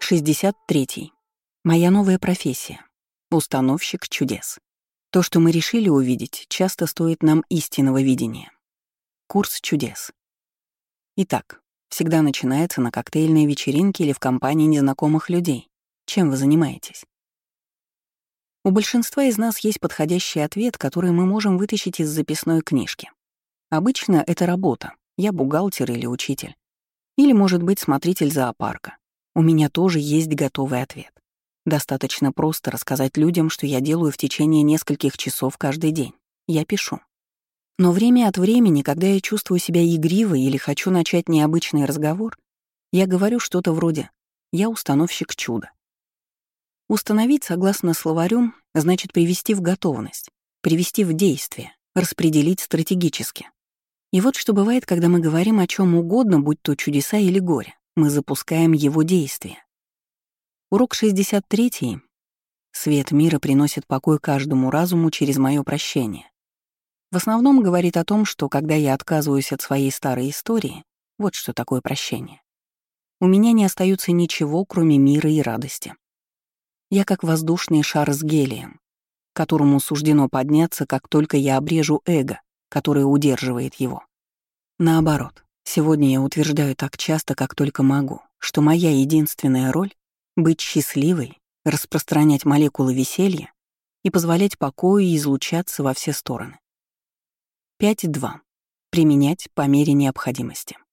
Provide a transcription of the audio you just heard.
63. Моя новая профессия. Установщик чудес. То, что мы решили увидеть, часто стоит нам истинного видения. Курс чудес. Итак, всегда начинается на коктейльной вечеринке или в компании незнакомых людей. Чем вы занимаетесь? У большинства из нас есть подходящий ответ, который мы можем вытащить из записной книжки. Обычно это работа. Я бухгалтер или учитель. Или, может быть, смотритель зоопарка. У меня тоже есть готовый ответ. Достаточно просто рассказать людям, что я делаю в течение нескольких часов каждый день. Я пишу. Но время от времени, когда я чувствую себя игривой или хочу начать необычный разговор, я говорю что-то вроде «я установщик чуда». Установить, согласно словарю, значит привести в готовность, привести в действие, распределить стратегически. И вот что бывает, когда мы говорим о чем угодно, будь то чудеса или горе, мы запускаем его действие. Урок 63. Свет мира приносит покой каждому разуму через мое прощение. В основном говорит о том, что когда я отказываюсь от своей старой истории, вот что такое прощение, у меня не остается ничего, кроме мира и радости. Я как воздушный шар с гелием, которому суждено подняться, как только я обрежу эго, которое удерживает его. Наоборот, сегодня я утверждаю так часто, как только могу, что моя единственная роль — быть счастливой, распространять молекулы веселья и позволять покою излучаться во все стороны. 5.2. Применять по мере необходимости.